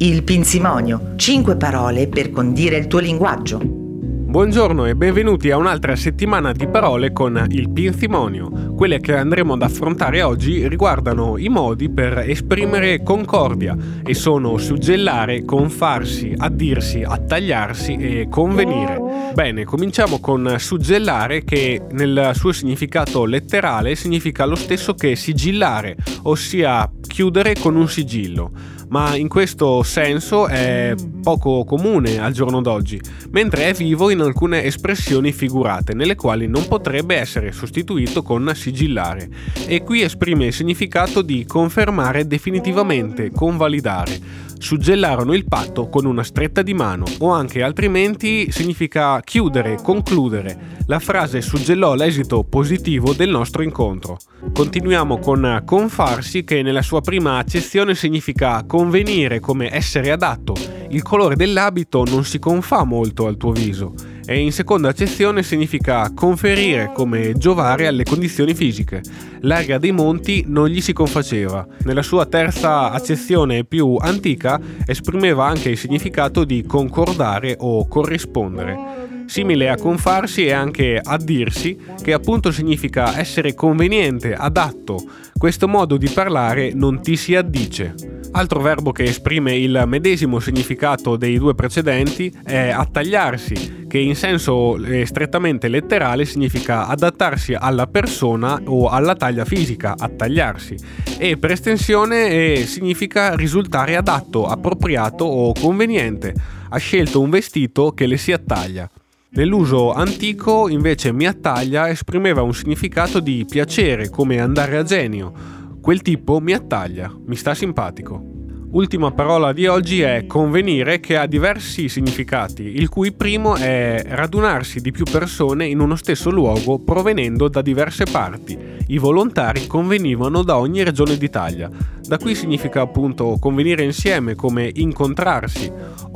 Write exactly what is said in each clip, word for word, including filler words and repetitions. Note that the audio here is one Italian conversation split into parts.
Il Pinzimonio, cinque parole per condire il tuo linguaggio. Buongiorno e benvenuti a un'altra settimana di parole con il Pinzimonio. Quelle che andremo ad affrontare oggi riguardano i modi per esprimere concordia e sono suggellare, confarsi, addirsi, attagliarsi e convenire. Bene, cominciamo con suggellare, che nel suo significato letterale significa lo stesso che sigillare, ossia chiudere con un sigillo. Ma in questo senso è poco comune al giorno d'oggi, mentre è vivo in alcune espressioni figurate, nelle quali non potrebbe essere sostituito con sigillare, e qui esprime il significato di confermare definitivamente, convalidare. Suggellarono il patto con una stretta di mano, o anche altrimenti significa chiudere, concludere. La frase suggellò l'esito positivo del nostro incontro. Continuiamo con confarsi, che nella sua prima accezione significa convenire, come essere adatto. Il colore dell'abito non si confà molto al tuo viso. E in seconda accezione significa conferire, come giovare alle condizioni fisiche. L'erga dei monti non gli si confaceva. Nella sua terza accezione più antica esprimeva anche il significato di concordare o corrispondere. Simile a confarsi è anche addirsi, che appunto significa essere conveniente, adatto. Questo modo di parlare non ti si addice. Altro verbo che esprime il medesimo significato dei due precedenti è attagliarsi, che in senso strettamente letterale significa adattarsi alla persona o alla taglia fisica, attagliarsi, e per estensione eh, significa risultare adatto, appropriato o conveniente. Ha scelto un vestito che le si attaglia. Nell'uso antico, invece, mi attaglia esprimeva un significato di piacere, come andare a genio. Quel tipo mi attaglia, mi sta simpatico. Ultima parola di oggi è convenire, che ha diversi significati, il cui primo è radunarsi di più persone in uno stesso luogo provenendo da diverse parti. I volontari convenivano da ogni regione d'Italia. Da qui significa appunto convenire insieme, come incontrarsi,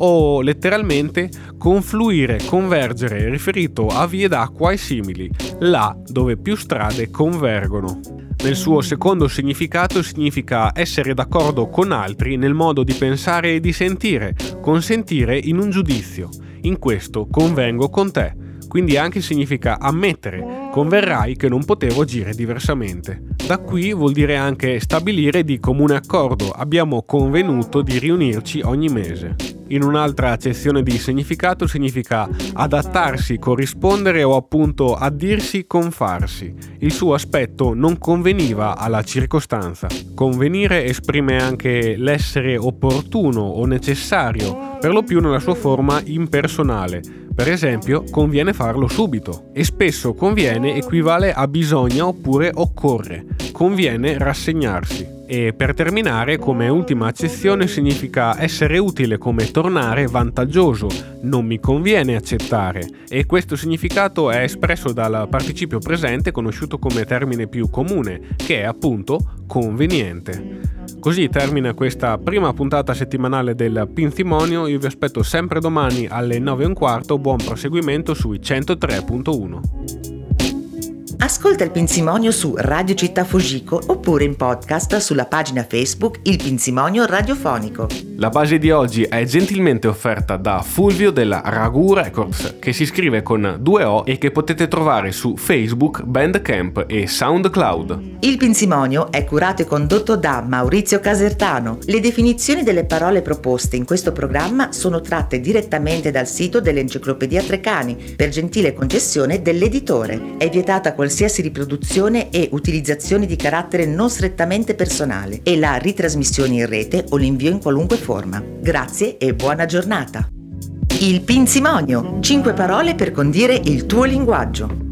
o letteralmente confluire, convergere, riferito a vie d'acqua e simili, là dove più strade convergono. Nel suo secondo significato significa essere d'accordo con altri nel modo di pensare e di sentire, consentire in un giudizio. In questo convengo con te. Quindi anche significa ammettere, converrai che non potevo agire diversamente. Da qui vuol dire anche stabilire di comune accordo, abbiamo convenuto di riunirci ogni mese. In un'altra accezione di significato significa adattarsi, corrispondere o appunto addirsi, confarsi. Il suo aspetto non conveniva alla circostanza. Convenire esprime anche l'essere opportuno o necessario, per lo più nella sua forma impersonale. Per esempio, conviene farlo subito, e spesso conviene equivale a bisogna oppure occorre. Conviene rassegnarsi. E per terminare, come ultima accezione, significa essere utile, come tornare vantaggioso. Non mi conviene accettare. E questo significato è espresso dal participio presente, conosciuto come termine più comune, che è appunto conveniente. Così termina questa prima puntata settimanale del Pinzimonio. Io vi aspetto sempre domani alle nove e un quarto. Buon proseguimento sui centotré punto uno. Ascolta il Pinzimonio su Radio Città Fugico oppure in podcast sulla pagina Facebook Il Pinzimonio Radiofonico. La base di oggi è gentilmente offerta da Fulvio della Ragù Records, che si scrive con due O e che potete trovare su Facebook, Bandcamp e SoundCloud. Il Pinzimonio è curato e condotto da Maurizio Casertano. Le definizioni delle parole proposte in questo programma sono tratte direttamente dal sito dell'Enciclopedia Treccani, per gentile concessione dell'editore. È vietata qualsiasi riproduzione e utilizzazione di carattere non strettamente personale e la ritrasmissione in rete o l'invio in qualunque forma. Grazie e buona giornata. Il Pinzimonio, cinque parole per condire il tuo linguaggio.